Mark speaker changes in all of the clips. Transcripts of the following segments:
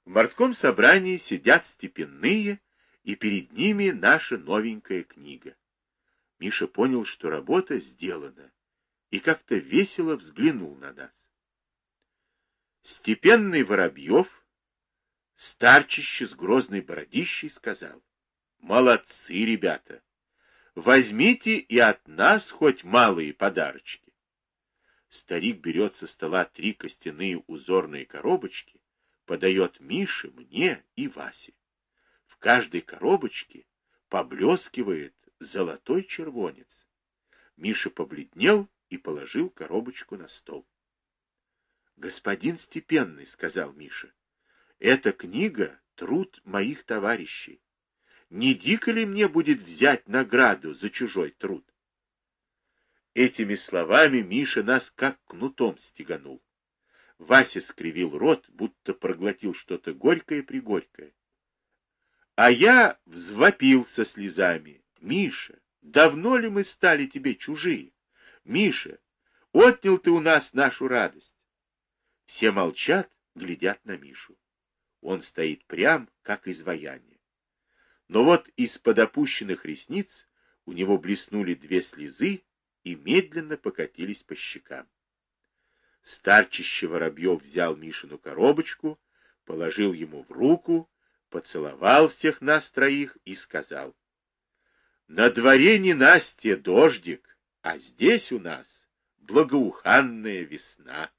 Speaker 1: В морском собрании сидят степенные, и перед ними наша новенькая книга. Миша понял, что работа сделана, и как-то весело взглянул на нас. Степенный Воробьев, старчище с грозной бородищей, сказал: «Молодцы, ребята! Возьмите и от нас хоть малые подарочки». Старик берет со стола 3 костяные узорные коробочки, подает Мише, мне и Васе. В каждой коробочке поблескивает золотой червонец. Миша побледнел и положил коробочку на стол. «Господин Степенный, — сказал Миша, — эта книга — труд моих товарищей. Не дико ли мне будет взять награду за чужой труд?» Этими словами Миша нас как кнутом стеганул. Вася скривил рот, будто проглотил что-то горькое-пригорькое. А я взвопил со слезами: «Миша, давно ли мы стали тебе чужие? Миша, отнял ты у нас нашу радость». Все молчат, глядят на Мишу. Он стоит прям, как изваяние. Но вот из-под опущенных ресниц у него блеснули 2 слезы и медленно покатились по щекам. Старчище Воробьев взял Мишину коробочку, положил ему в руку, поцеловал всех нас 3 и сказал: «На дворе ненастье дождик, а здесь у нас благоуханная весна».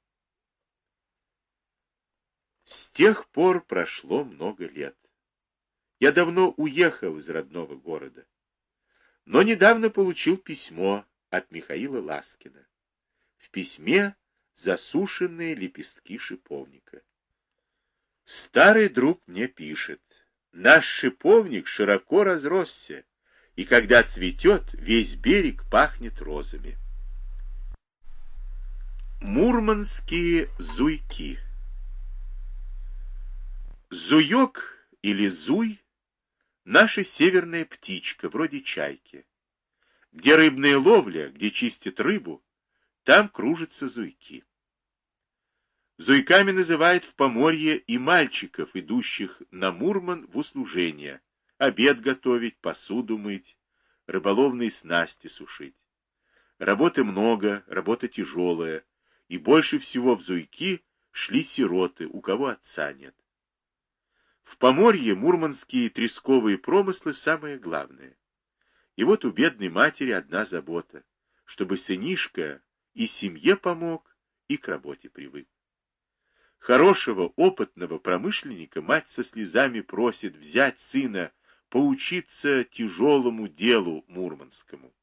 Speaker 1: С тех пор прошло много лет. Я давно уехал из родного города, но недавно получил письмо от Михаила Ласкина. В письме засушенные лепестки шиповника. Старый друг мне пишет: «Наш шиповник широко разросся, и когда цветет, весь берег пахнет розами». Мурманские зуйки. Зуёк или зуй — наша северная птичка, вроде чайки. Где рыбная ловля, где чистят рыбу, там кружатся зуйки. Зуйками называют в Поморье и мальчиков, идущих на Мурман в услужение, обед готовить, посуду мыть, рыболовные снасти сушить. Работы много, работа тяжелая, и больше всего в зуйки шли сироты, у кого отца нет. В Поморье мурманские тресковые промыслы самое главное. И вот у бедной матери одна забота, чтобы сынишка и семье помог, и к работе привык. Хорошего, опытного промышленника мать со слезами просит взять сына поучиться тяжелому делу мурманскому.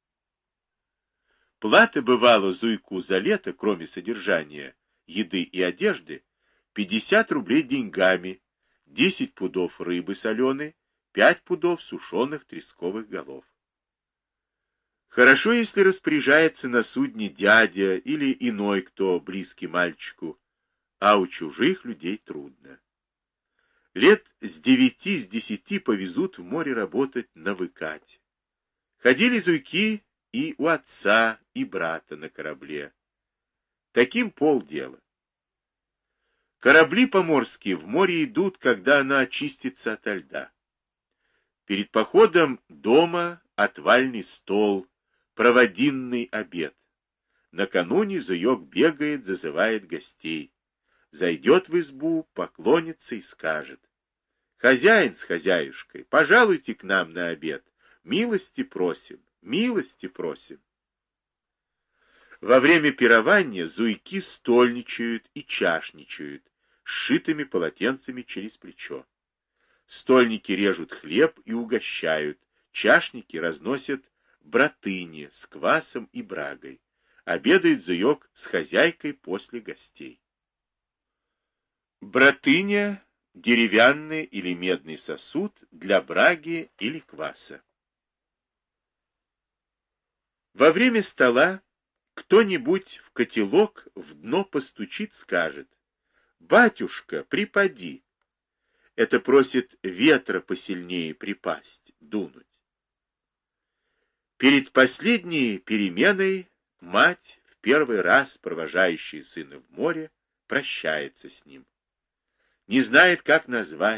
Speaker 1: Плата бывала зуйку за лето, кроме содержания, еды и одежды, 50 рублей деньгами, 10 пудов рыбы соленой, 5 пудов сушеных тресковых голов. Хорошо, если распоряжается на судне дядя или иной кто близкий мальчику, а у чужих людей трудно. Лет с 9-10 повезут в море работать на выкате. Ходили зуйки и у отца, и брата на корабле. Таким полдела. Корабли поморские в море идут, когда она очистится ото льда. Перед походом дома отвальный стол, проводинный обед. Накануне зуёк бегает, зазывает гостей. Зайдет в избу, поклонится и скажет: «Хозяин с хозяюшкой, пожалуйте к нам на обед. Милости просим, милости просим». Во время пирования зуйки стольничают и чашничают, сшитыми полотенцами через плечо. Стольники режут хлеб и угощают, чашники разносят братыни с квасом и брагой. Обедает зуёк с хозяйкой после гостей. Братыня — деревянный или медный сосуд для браги или кваса. Во время стола кто-нибудь в котелок в дно постучит, скажет: «Батюшка, припади». Это просит ветра посильнее припасть, дунуть. Перед последней переменой мать, в первый раз провожающая сына в море, прощается с ним. не знает, как назвать.